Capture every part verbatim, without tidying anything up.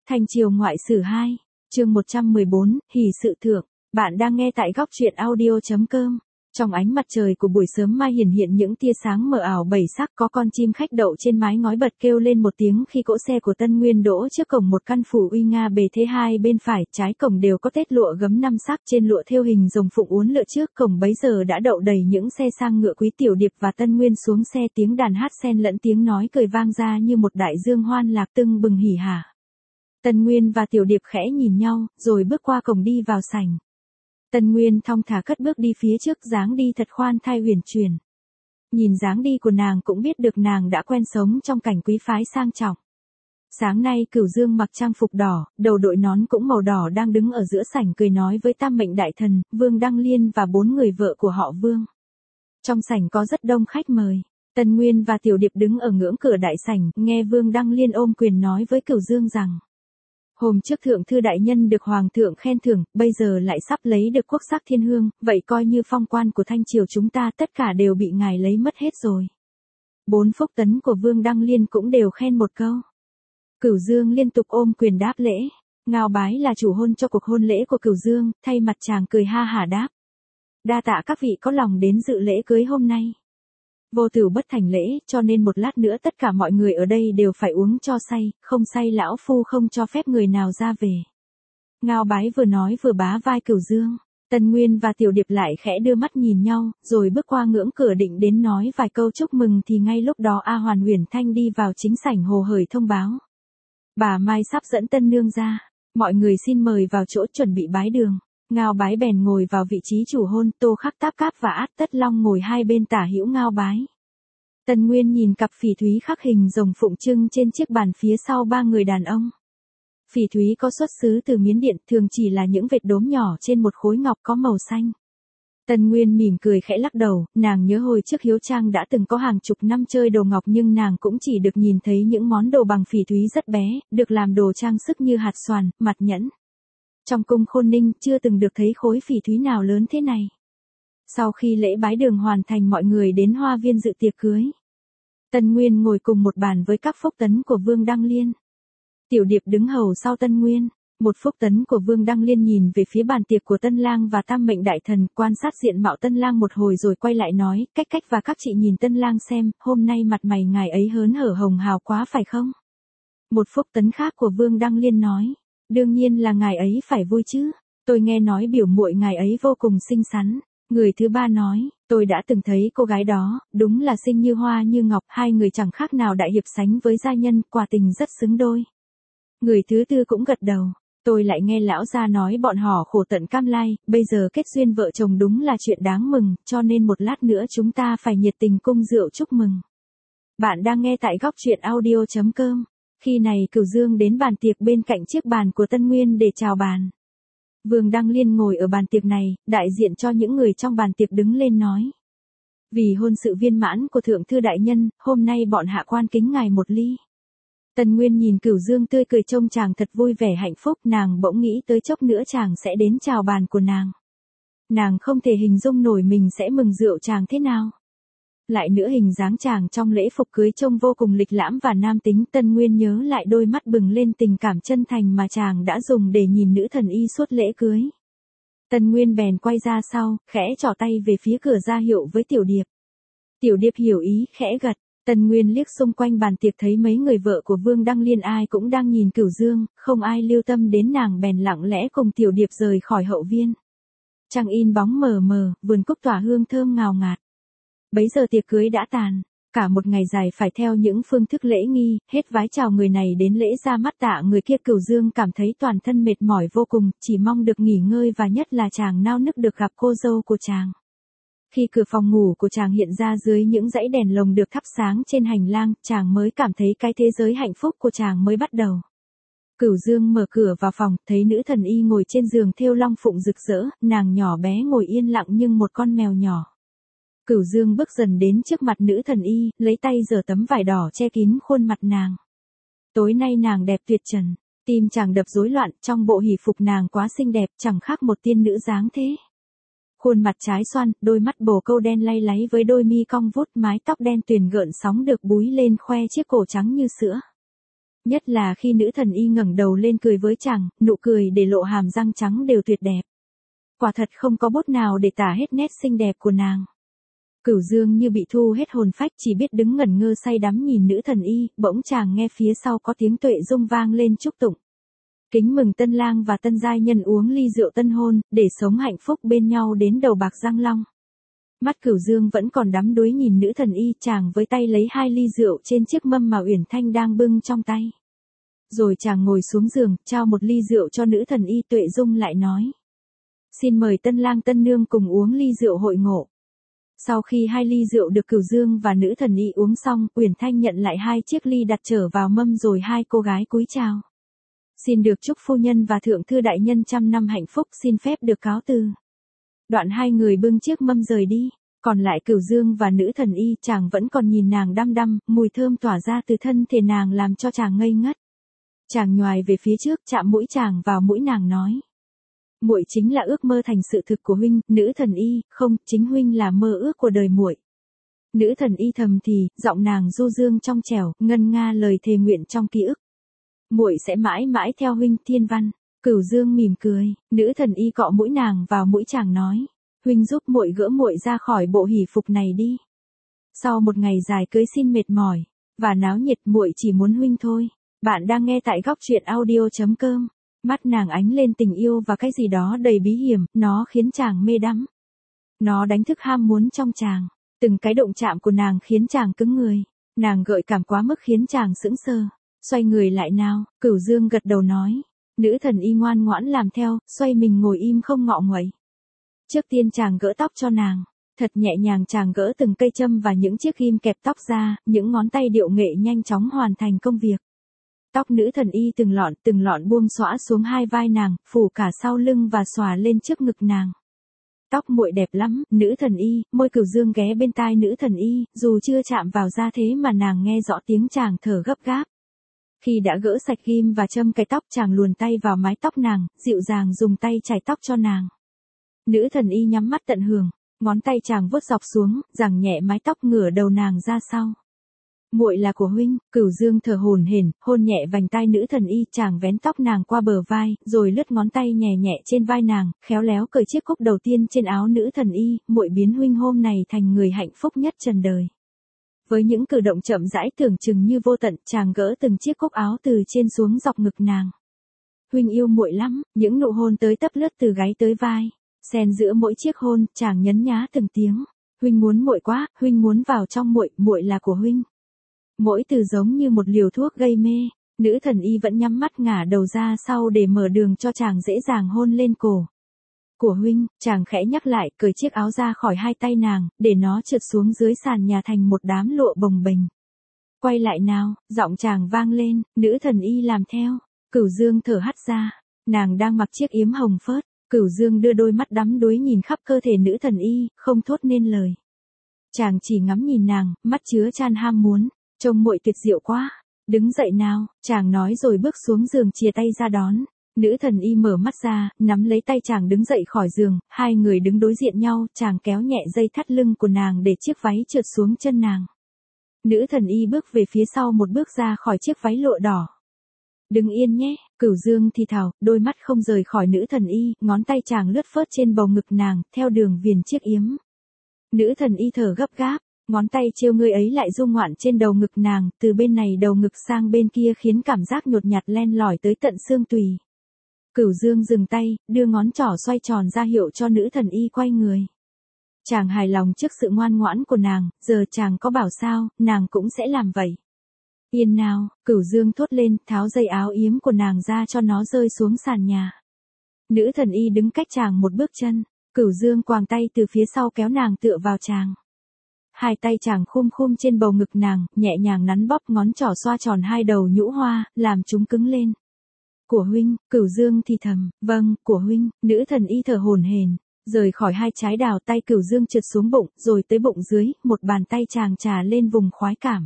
Thanh Triều Ngoại Sử hai, chương một trăm mười bốn, Hỷ sự thượng. Bạn đang nghe tại góc truyện audio chấm com. Trong ánh mặt trời của buổi sớm mai hiển hiện những tia sáng mờ ảo bảy sắc, có con chim khách đậu trên mái ngói bật kêu lên một tiếng khi cỗ xe của Tân Nguyên đỗ trước cổng một căn phủ uy nga bề thế. Hai bên phải, trái cổng đều có tết lụa gấm năm sắc, trên lụa thêu hình rồng phụng uốn lượn. Trước cổng bấy giờ đã đậu đầy những xe sang ngựa quý. Tiểu Điệp và Tân Nguyên xuống xe, tiếng đàn hát xen lẫn tiếng nói cười vang ra như một đại dương hoan lạc tưng bừng hỉ hả. Tân Nguyên và Tiểu Điệp khẽ nhìn nhau, rồi bước qua cổng đi vào sảnh. Tân Nguyên thong thả cất bước đi phía trước, dáng đi thật khoan thai huyền chuyển. Nhìn dáng đi của nàng cũng biết được nàng đã quen sống trong cảnh quý phái sang trọng. Sáng nay Cửu Dương mặc trang phục đỏ, đầu đội nón cũng màu đỏ, đang đứng ở giữa sảnh cười nói với Tam Mệnh Đại Thần, Vương Đăng Liên và bốn người vợ của họ Vương. Trong sảnh có rất đông khách mời. Tân Nguyên và Tiểu Điệp đứng ở ngưỡng cửa đại sảnh, nghe Vương Đăng Liên ôm quyền nói với Cửu Dương rằng: hôm trước thượng thư đại nhân được hoàng thượng khen thưởng, bây giờ lại sắp lấy được quốc sắc thiên hương, vậy coi như phong quan của Thanh Triều chúng ta tất cả đều bị ngài lấy mất hết rồi. Bốn phúc tấn của Vương Đăng Liên cũng đều khen một câu. Cửu Dương liên tục ôm quyền đáp lễ. Ngao Bái là chủ hôn cho cuộc hôn lễ của Cửu Dương, thay mặt chàng cười ha hả đáp: đa tạ các vị có lòng đến dự lễ cưới hôm nay. Vô tử bất thành lễ, cho nên một lát nữa tất cả mọi người ở đây đều phải uống cho say, không say lão phu không cho phép người nào ra về. Ngao Bái vừa nói vừa bá vai Cửu Dương. Tân Nguyên và Tiểu Điệp lại khẽ đưa mắt nhìn nhau, rồi bước qua ngưỡng cửa định đến nói vài câu chúc mừng thì ngay lúc đó A Hoàn Huyền Thanh đi vào chính sảnh hồ hởi thông báo: bà Mai sắp dẫn tân nương ra, mọi người xin mời vào chỗ chuẩn bị bái đường. Ngao Bái bèn ngồi vào vị trí chủ hôn, Tô Khắc Táp Cáp và Át Tất Long ngồi hai bên tả hữu Ngao Bái. Tân Nguyên nhìn cặp phỉ thúy khắc hình rồng phụng trưng trên chiếc bàn phía sau ba người đàn ông. Phỉ thúy có xuất xứ từ Miến Điện, thường chỉ là những vệt đốm nhỏ trên một khối ngọc có màu xanh. Tân Nguyên mỉm cười khẽ lắc đầu, nàng nhớ hồi trước Hiếu Trang đã từng có hàng chục năm chơi đồ ngọc nhưng nàng cũng chỉ được nhìn thấy những món đồ bằng phỉ thúy rất bé, được làm đồ trang sức như hạt xoàn, mặt nhẫn. Trong cung Khôn Ninh chưa từng được thấy khối phỉ thúy nào lớn thế này. Sau khi lễ bái đường hoàn thành, mọi người đến hoa viên dự tiệc cưới. Tân Nguyên ngồi cùng một bàn với các phúc tấn của Vương Đăng Liên. Tiểu Điệp đứng hầu sau Tân Nguyên. Một phúc tấn của Vương Đăng Liên nhìn về phía bàn tiệc của Tân Lang và Tam Mệnh Đại Thần, quan sát diện mạo Tân Lang một hồi rồi quay lại nói: cách cách và các chị nhìn Tân Lang xem, hôm nay mặt mày ngài ấy hớn hở hồng hào quá phải không? Một phúc tấn khác của Vương Đăng Liên nói: đương nhiên là ngài ấy phải vui chứ, tôi nghe nói biểu muội ngài ấy vô cùng xinh xắn. Người thứ ba nói: tôi đã từng thấy cô gái đó, đúng là xinh như hoa như ngọc, hai người chẳng khác nào đại hiệp sánh với gia nhân, quả tình rất xứng đôi. Người thứ tư cũng gật đầu: tôi lại nghe lão gia nói bọn họ khổ tận cam lai, bây giờ kết duyên vợ chồng đúng là chuyện đáng mừng, cho nên một lát nữa chúng ta phải nhiệt tình cung rượu chúc mừng. Bạn đang nghe tại góc truyện audio chấm com. Khi này Cửu Dương đến bàn tiệc bên cạnh chiếc bàn của Tân Nguyên để chào bàn. Vương Đăng Liên ngồi ở bàn tiệc này, đại diện cho những người trong bàn tiệc đứng lên nói: vì hôn sự viên mãn của thượng thư đại nhân, hôm nay bọn hạ quan kính ngài một ly. Tân Nguyên nhìn Cửu Dương tươi cười trông chàng thật vui vẻ hạnh phúc, nàng bỗng nghĩ tới chốc nữa chàng sẽ đến chào bàn của nàng. Nàng không thể hình dung nổi mình sẽ mừng rượu chàng thế nào. Lại nữa hình dáng chàng trong lễ phục cưới trông vô cùng lịch lãm và nam tính. Tân Nguyên nhớ lại đôi mắt bừng lên tình cảm chân thành mà chàng đã dùng để nhìn nữ thần y suốt lễ cưới. Tân Nguyên bèn quay ra sau, khẽ trỏ tay về phía cửa ra hiệu với Tiểu Điệp. Tiểu Điệp hiểu ý, khẽ gật. Tân Nguyên liếc xung quanh bàn tiệc thấy mấy người vợ của Vương Đăng Liên ai cũng đang nhìn Cửu Dương, không ai lưu tâm đến nàng bèn lặng lẽ cùng Tiểu Điệp rời khỏi hậu viên. Trăng in bóng mờ mờ, vườn cúc tỏa hương thơm ngào ngạt. Bấy giờ tiệc cưới đã tàn, cả một ngày dài phải theo những phương thức lễ nghi, hết vái chào người này đến lễ ra mắt tạ người kia. Cửu Dương cảm thấy toàn thân mệt mỏi vô cùng, chỉ mong được nghỉ ngơi và nhất là chàng nao nức được gặp cô dâu của chàng. Khi cửa phòng ngủ của chàng hiện ra dưới những dãy đèn lồng được thắp sáng trên hành lang, chàng mới cảm thấy cái thế giới hạnh phúc của chàng mới bắt đầu. Cửu Dương mở cửa vào phòng, thấy nữ thần y ngồi trên giường thêu long phụng rực rỡ, nàng nhỏ bé ngồi yên lặng như một con mèo nhỏ. Cửu Dương bước dần đến trước mặt nữ thần y, lấy tay giở tấm vải đỏ che kín khuôn mặt nàng. Tối nay nàng đẹp tuyệt trần, tim chàng đập rối loạn, trong bộ hỷ phục nàng quá xinh đẹp, chẳng khác một tiên nữ dáng thế. Khuôn mặt trái xoan, đôi mắt bồ câu đen lay láy với đôi mi cong vút, mái tóc đen tuyền gợn sóng được búi lên khoe chiếc cổ trắng như sữa. Nhất là khi nữ thần y ngẩng đầu lên cười với chàng, nụ cười để lộ hàm răng trắng đều tuyệt đẹp. Quả thật không có bút nào để tả hết nét xinh đẹp của nàng. Cửu Dương như bị thu hết hồn phách, chỉ biết đứng ngẩn ngơ say đắm nhìn nữ thần y, bỗng chàng nghe phía sau có tiếng Tuệ Dung vang lên chúc tụng. Kính mừng tân lang và tân giai nhân uống ly rượu tân hôn, để sống hạnh phúc bên nhau đến đầu bạc răng long. Mắt Cửu Dương vẫn còn đắm đuối nhìn nữ thần y, chàng với tay lấy hai ly rượu trên chiếc mâm mà Uyển Thanh đang bưng trong tay. Rồi chàng ngồi xuống giường, trao một ly rượu cho nữ thần y. Tuệ Dung lại nói: xin mời tân lang tân nương cùng uống ly rượu hội ngộ. Sau khi hai ly rượu được Cửu Dương và nữ thần y uống xong, Uyển Thanh nhận lại hai chiếc ly đặt trở vào mâm, rồi hai cô gái cúi chào. Xin được chúc phu nhân và thượng thư đại nhân trăm năm hạnh phúc, xin phép được cáo từ. Đoạn hai người bưng chiếc mâm rời đi, còn lại Cửu Dương và nữ thần y, chàng vẫn còn nhìn nàng đăm đăm, mùi thơm tỏa ra từ thân thể nàng làm cho chàng ngây ngất. Chàng nhoài về phía trước, chạm mũi chàng vào mũi nàng nói: muội chính là ước mơ thành sự thực của huynh. Nữ thần y: không, chính huynh là mơ ước của đời muội. Nữ thần y thầm thì, giọng nàng du dương trong trẻo, ngân nga lời thề nguyện trong ký ức. Muội sẽ mãi mãi theo huynh. Thiên văn. Cửu Dương mỉm cười, nữ thần y cọ mũi nàng vào mũi chàng nói: huynh giúp muội gỡ muội ra khỏi bộ hỷ phục này đi. Sau một ngày dài cưới xin mệt mỏi và náo nhiệt, muội chỉ muốn huynh thôi. Bạn đang nghe tại góc truyện audio chấm com. Mắt nàng ánh lên tình yêu và cái gì đó đầy bí hiểm, nó khiến chàng mê đắm. Nó đánh thức ham muốn trong chàng. Từng cái động chạm của nàng khiến chàng cứng người. Nàng gợi cảm quá mức khiến chàng sững sờ. Xoay người lại nào, Cửu Dương gật đầu nói. Nữ thần y ngoan ngoãn làm theo, xoay mình ngồi im không ngọ nguậy. Trước tiên chàng gỡ tóc cho nàng. Thật nhẹ nhàng chàng gỡ từng cây châm và những chiếc ghim kẹp tóc ra, những ngón tay điệu nghệ nhanh chóng hoàn thành công việc. Tóc nữ thần y từng lọn từng lọn buông xõa xuống hai vai nàng, phủ cả sau lưng và xòa lên trước ngực nàng. Tóc muội đẹp lắm, nữ thần y. Môi Cửu Dương ghé bên tai nữ thần y, dù chưa chạm vào da thế mà nàng nghe rõ tiếng chàng thở gấp gáp. Khi đã gỡ sạch ghim và châm cái tóc, chàng luồn tay vào mái tóc nàng, dịu dàng dùng tay chải tóc cho nàng. Nữ thần y nhắm mắt tận hưởng, ngón tay chàng vuốt dọc xuống, giằng nhẹ mái tóc ngửa đầu nàng ra sau. Muội là của huynh. Cửu Dương thở hổn hển, hôn nhẹ vành tai nữ thần y, chàng vén tóc nàng qua bờ vai, rồi lướt ngón tay nhẹ nhẹ trên vai nàng, khéo léo cởi chiếc cúc đầu tiên trên áo nữ thần y. Muội biến huynh hôm này thành người hạnh phúc nhất trần đời. Với những cử động chậm rãi tưởng chừng như vô tận, chàng gỡ từng chiếc cúc áo từ trên xuống dọc ngực nàng. Huynh yêu muội lắm. Những nụ hôn tới tấp lướt từ gáy tới vai, xen giữa mỗi chiếc hôn, chàng nhấn nhá từng tiếng. Huynh muốn muội quá, huynh muốn vào trong muội, muội là của huynh. Mỗi từ giống như một liều thuốc gây mê. Nữ thần y vẫn nhắm mắt ngả đầu ra sau để mở đường cho chàng dễ dàng hôn lên cổ. Của huynh. Chàng khẽ nhắc lại, cởi chiếc áo ra khỏi hai tay nàng, để nó trượt xuống dưới sàn nhà thành một đám lụa bồng bềnh. Quay lại nào, giọng chàng vang lên. Nữ thần y làm theo. Cửu Dương thở hắt ra. Nàng đang mặc chiếc yếm hồng phớt. Cửu Dương đưa đôi mắt đắm đuối nhìn khắp cơ thể nữ thần y, không thốt nên lời. Chàng chỉ ngắm nhìn nàng, mắt chứa chan ham muốn. Trông muội tuyệt diệu quá. Đứng dậy nào, chàng nói rồi bước xuống giường chìa tay ra đón. Nữ thần y mở mắt ra, nắm lấy tay chàng đứng dậy khỏi giường, hai người đứng đối diện nhau, chàng kéo nhẹ dây thắt lưng của nàng để chiếc váy trượt xuống chân nàng. Nữ thần y bước về phía sau một bước ra khỏi chiếc váy lụa đỏ. Đừng yên nhé, Cửu Dương thì thào, đôi mắt không rời khỏi nữ thần y, ngón tay chàng lướt phớt trên bầu ngực nàng, theo đường viền chiếc yếm. Nữ thần y thở gấp gáp, ngón tay trêu ngươi ấy lại du ngoạn trên đầu ngực nàng, từ bên này đầu ngực sang bên kia khiến cảm giác nhột nhạt len lỏi tới tận xương tùy. Cửu Dương dừng tay, đưa ngón trỏ xoay tròn ra hiệu cho nữ thần y quay người. Chàng hài lòng trước sự ngoan ngoãn của nàng, giờ chàng có bảo sao, nàng cũng sẽ làm vậy. Yên nào, Cửu Dương thốt lên, tháo dây áo yếm của nàng ra cho nó rơi xuống sàn nhà. Nữ thần y đứng cách chàng một bước chân, Cửu Dương quàng tay từ phía sau kéo nàng tựa vào chàng. Hai tay chàng khum khum trên bầu ngực nàng, nhẹ nhàng nắn bóp, ngón trỏ xoa tròn hai đầu nhũ hoa, làm chúng cứng lên. Của huynh. Cửu Dương thì thầm, vâng, của huynh. Nữ thần y thở hổn hển, rời khỏi hai trái đào, tay Cửu Dương trượt xuống bụng, rồi tới bụng dưới, một bàn tay chàng trà lên vùng khoái cảm.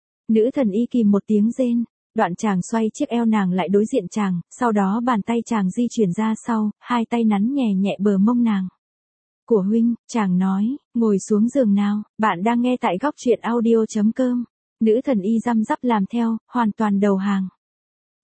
Nữ thần y kìm một tiếng rên, đoạn chàng xoay chiếc eo nàng lại đối diện chàng, sau đó bàn tay chàng di chuyển ra sau, hai tay nắn nhẹ nhẹ bờ mông nàng. Của huynh, chàng nói, ngồi xuống giường nào. Bạn đang nghe tại góc truyện audio chấm com. Nữ thần y răm rắp làm theo, hoàn toàn đầu hàng.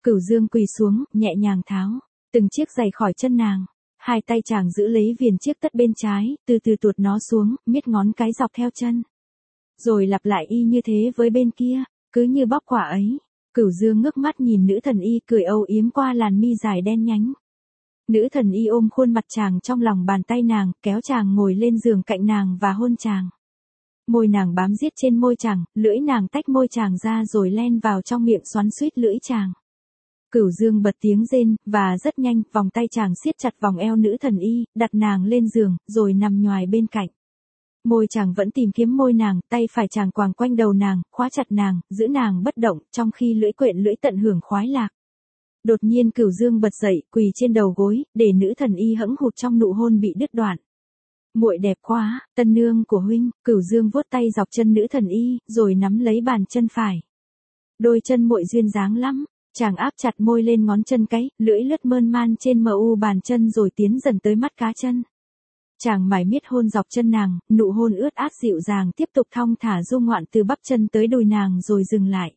Cửu Dương quỳ xuống, nhẹ nhàng tháo từng chiếc giày khỏi chân nàng. Hai tay chàng giữ lấy viền chiếc tất bên trái, từ từ tuột nó xuống, miết ngón cái dọc theo chân. Rồi lặp lại y như thế với bên kia, cứ như bóc quả ấy. Cửu Dương ngước mắt nhìn nữ thần y cười âu yếm qua làn mi dài đen nhánh. Nữ thần y ôm khuôn mặt chàng trong lòng bàn tay nàng, kéo chàng ngồi lên giường cạnh nàng và hôn chàng. Môi nàng bám giết trên môi chàng, lưỡi nàng tách môi chàng ra rồi len vào trong miệng xoắn xuýt lưỡi chàng. Cửu Dương bật tiếng rên, và rất nhanh, vòng tay chàng siết chặt vòng eo nữ thần y, đặt nàng lên giường, rồi nằm nhoài bên cạnh. Môi chàng vẫn tìm kiếm môi nàng, tay phải chàng quàng quanh đầu nàng, khóa chặt nàng, giữ nàng bất động, trong khi lưỡi quện lưỡi tận hưởng khoái lạc. Đột nhiên Cửu Dương bật dậy, quỳ trên đầu gối, để nữ thần y hẫng hụt trong nụ hôn bị đứt đoạn. Muội đẹp quá, tân nương của huynh. Cửu Dương vuốt tay dọc chân nữ thần y, rồi nắm lấy bàn chân phải. Đôi chân muội duyên dáng lắm. Chàng áp chặt môi lên ngón chân cái, lưỡi lướt mơn man trên mờ u bàn chân rồi tiến dần tới mắt cá chân. Chàng mải miết hôn dọc chân nàng, nụ hôn ướt át dịu dàng tiếp tục thong thả du ngoạn từ bắp chân tới đùi nàng rồi dừng lại.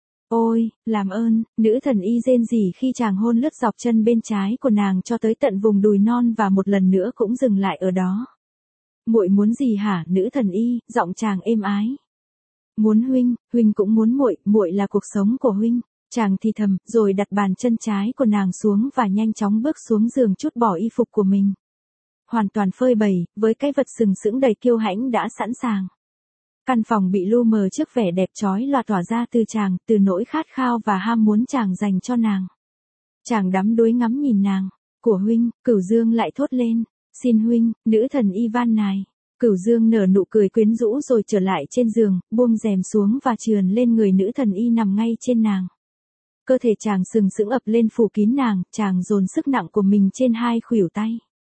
Ôi, làm ơn, nữ thần y rên rỉ khi chàng hôn lướt dọc chân bên trái của nàng cho tới tận vùng đùi non và một lần nữa cũng dừng lại ở đó. Muội muốn gì hả, nữ thần y, giọng chàng êm ái. Muốn huynh, huynh cũng muốn muội, muội là cuộc sống của huynh. Chàng thì thầm, rồi đặt bàn chân trái của nàng xuống và nhanh chóng bước xuống giường trút bỏ y phục của mình. Hoàn toàn phơi bày, với cái vật sừng sững đầy kiêu hãnh đã sẵn sàng. Căn phòng bị lu mờ trước vẻ đẹp chói lòa tỏa ra từ chàng, từ nỗi khát khao và ham muốn chàng dành cho nàng. Chàng đắm đuối ngắm nhìn nàng. Của huynh, Cửu Dương lại thốt lên. Xin huynh, nữ thần y van nài. Cửu Dương nở nụ cười quyến rũ rồi trở lại trên giường, buông rèm xuống và trườn lên người nữ thần y nằm ngay trên nàng. Cơ thể chàng sừng sững ập lên phủ kín nàng, chàng dồn sức nặng của mình trên hai khuỷu tay.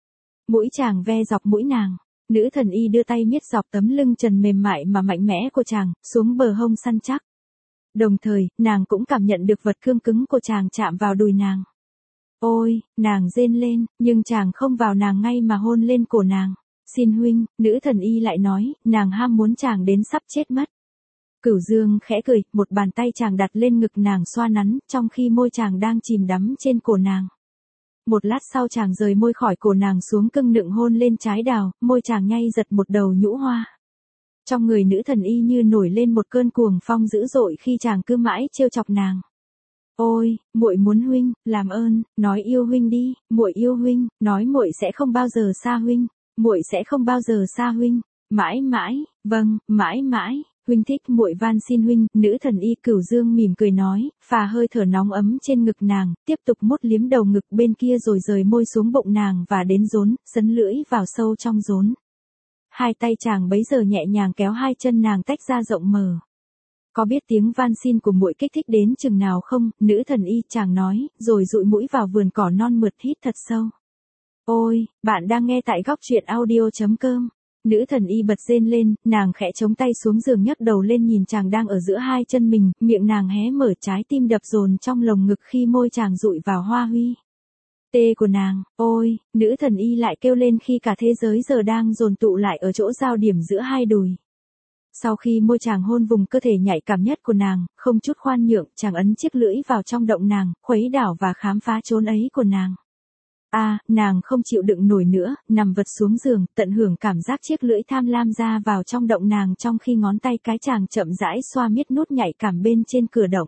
Mũi chàng ve dọc mũi nàng. Nữ thần y đưa tay miết dọc tấm lưng trần mềm mại mà mạnh mẽ của chàng, xuống bờ hông săn chắc. Đồng thời, nàng cũng cảm nhận được vật cương cứng của chàng chạm vào đùi nàng. Ôi, nàng rên lên, nhưng chàng không vào nàng ngay mà hôn lên cổ nàng. Xin huynh, nữ thần y lại nói, nàng ham muốn chàng đến sắp chết mất. Cửu Dương khẽ cười, một bàn tay chàng đặt lên ngực nàng xoa nắn, trong khi môi chàng đang chìm đắm trên cổ nàng. Một lát sau chàng rời môi khỏi cổ nàng xuống cưng nựng hôn lên trái đào, môi chàng nhay giật một đầu nhũ hoa. Trong người nữ thần y như nổi lên một cơn cuồng phong dữ dội khi chàng cứ mãi trêu chọc nàng. Ôi, muội muốn huynh, làm ơn, nói yêu huynh đi, muội yêu huynh, nói muội sẽ không bao giờ xa huynh, muội sẽ không bao giờ xa huynh, mãi mãi, vâng, mãi mãi. Huynh thích muội van xin huynh. Nữ thần y. Cửu Dương mỉm cười nói, phà hơi thở nóng ấm trên ngực nàng, tiếp tục mút liếm đầu ngực bên kia rồi rời môi xuống bụng nàng và đến rốn, sấn lưỡi vào sâu trong rốn. Hai tay chàng bấy giờ nhẹ nhàng kéo hai chân nàng tách ra rộng mở. Có biết tiếng van xin của muội kích thích đến chừng nào không, nữ thần y, chàng nói, rồi dụi mũi vào vườn cỏ non mượt hít thật sâu. Ôi, bạn đang nghe tại góc truyện audio chấm com. Nữ thần y bật rên lên, nàng khẽ chống tay xuống giường nhấc đầu lên nhìn chàng đang ở giữa hai chân mình, miệng nàng hé mở, trái tim đập dồn trong lồng ngực khi môi chàng dụi vào hoa huy. Tê của nàng, ôi, nữ thần y lại kêu lên khi cả thế giới giờ đang dồn tụ lại ở chỗ giao điểm giữa hai đùi. Sau khi môi chàng hôn vùng cơ thể nhạy cảm nhất của nàng, không chút khoan nhượng, chàng ấn chiếc lưỡi vào trong động nàng, khuấy đảo và khám phá chốn ấy của nàng. À, nàng không chịu đựng nổi nữa, nằm vật xuống giường, tận hưởng cảm giác chiếc lưỡi tham lam ra vào trong động nàng trong khi ngón tay cái chàng chậm rãi xoa miết nút nhạy cảm bên trên cửa động.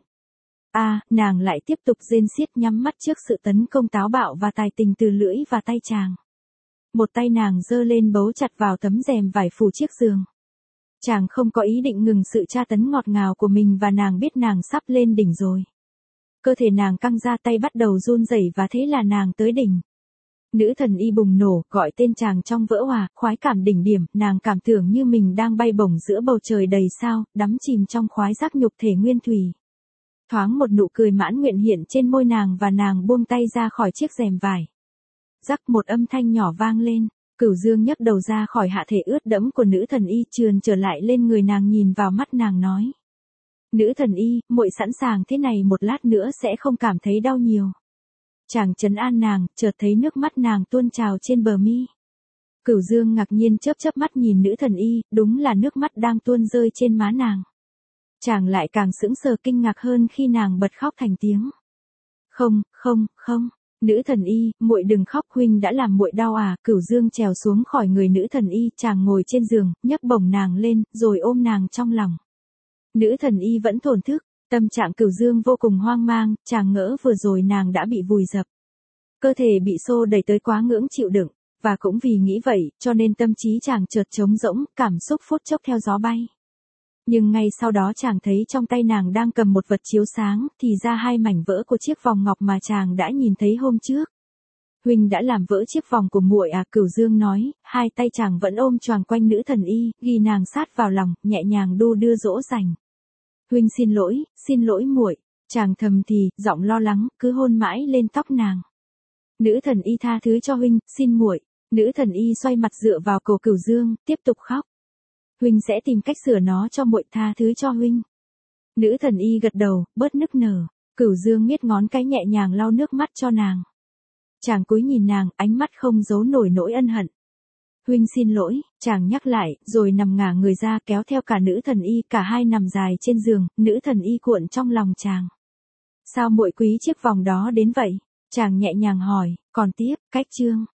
À, nàng lại tiếp tục rên xiết nhắm mắt trước sự tấn công táo bạo và tài tình từ lưỡi và tay chàng. Một tay nàng giơ lên bấu chặt vào tấm rèm vải phủ chiếc giường. Chàng không có ý định ngừng sự tra tấn ngọt ngào của mình và nàng biết nàng sắp lên đỉnh rồi. Cơ thể nàng căng ra, tay bắt đầu run rẩy và thế là nàng tới đỉnh. Nữ thần y bùng nổ, gọi tên chàng trong vỡ hòa, khoái cảm đỉnh điểm, nàng cảm tưởng như mình đang bay bổng giữa bầu trời đầy sao, đắm chìm trong khoái giác nhục thể nguyên thủy. Thoáng một nụ cười mãn nguyện hiện trên môi nàng và nàng buông tay ra khỏi chiếc rèm vải. Rắc, một âm thanh nhỏ vang lên, Cửu Dương nhấc đầu ra khỏi hạ thể ướt đẫm của nữ thần y, trườn trở lại lên người nàng, nhìn vào mắt nàng nói. Nữ thần y, muội sẵn sàng thế này, một lát nữa sẽ không cảm thấy đau nhiều. Chàng trấn an nàng, chợt thấy nước mắt nàng tuôn trào trên bờ mi. Cửu Dương ngạc nhiên chớp chớp mắt nhìn nữ thần y, đúng là nước mắt đang tuôn rơi trên má nàng. Chàng lại càng sững sờ kinh ngạc hơn khi nàng bật khóc thành tiếng. Không, không, không. Nữ thần y, muội đừng khóc, huynh đã làm muội đau à? Cửu Dương trèo xuống khỏi người nữ thần y, chàng ngồi trên giường, nhấc bổng nàng lên, rồi ôm nàng trong lòng. Nữ thần y vẫn thổn thức, tâm trạng Cửu Dương vô cùng hoang mang, chàng ngỡ vừa rồi nàng đã bị vùi dập. Cơ thể bị xô đẩy tới quá ngưỡng chịu đựng, và cũng vì nghĩ vậy, cho nên tâm trí chàng chợt trống rỗng, cảm xúc phút chốc theo gió bay. Nhưng ngay sau đó chàng thấy trong tay nàng đang cầm một vật chiếu sáng, thì ra hai mảnh vỡ của chiếc vòng ngọc mà chàng đã nhìn thấy hôm trước. Huynh đã làm vỡ chiếc vòng của muội à? Cửu Dương nói, hai tay chàng vẫn ôm choàng quanh nữ thần y, ghi nàng sát vào lòng, nhẹ nhàng đu đưa dỗ dành. Huynh xin lỗi, xin lỗi muội, chàng thầm thì, giọng lo lắng, cứ hôn mãi lên tóc nàng. Nữ thần y tha thứ cho huynh, xin muội. Nữ thần y xoay mặt dựa vào cổ Cửu Dương, tiếp tục khóc. Huynh sẽ tìm cách sửa nó cho muội, tha thứ cho huynh. Nữ thần y gật đầu, bớt nức nở. Cửu Dương miết ngón cái nhẹ nhàng lau nước mắt cho nàng. Chàng cúi nhìn nàng, ánh mắt không giấu nổi nỗi ân hận. Huynh xin lỗi, chàng nhắc lại, rồi nằm ngả người ra kéo theo cả nữ thần y, cả hai nằm dài trên giường, nữ thần y cuộn trong lòng chàng. Sao muội quý chiếc vòng đó đến vậy? Chàng nhẹ nhàng hỏi, còn tiếp, cách chương.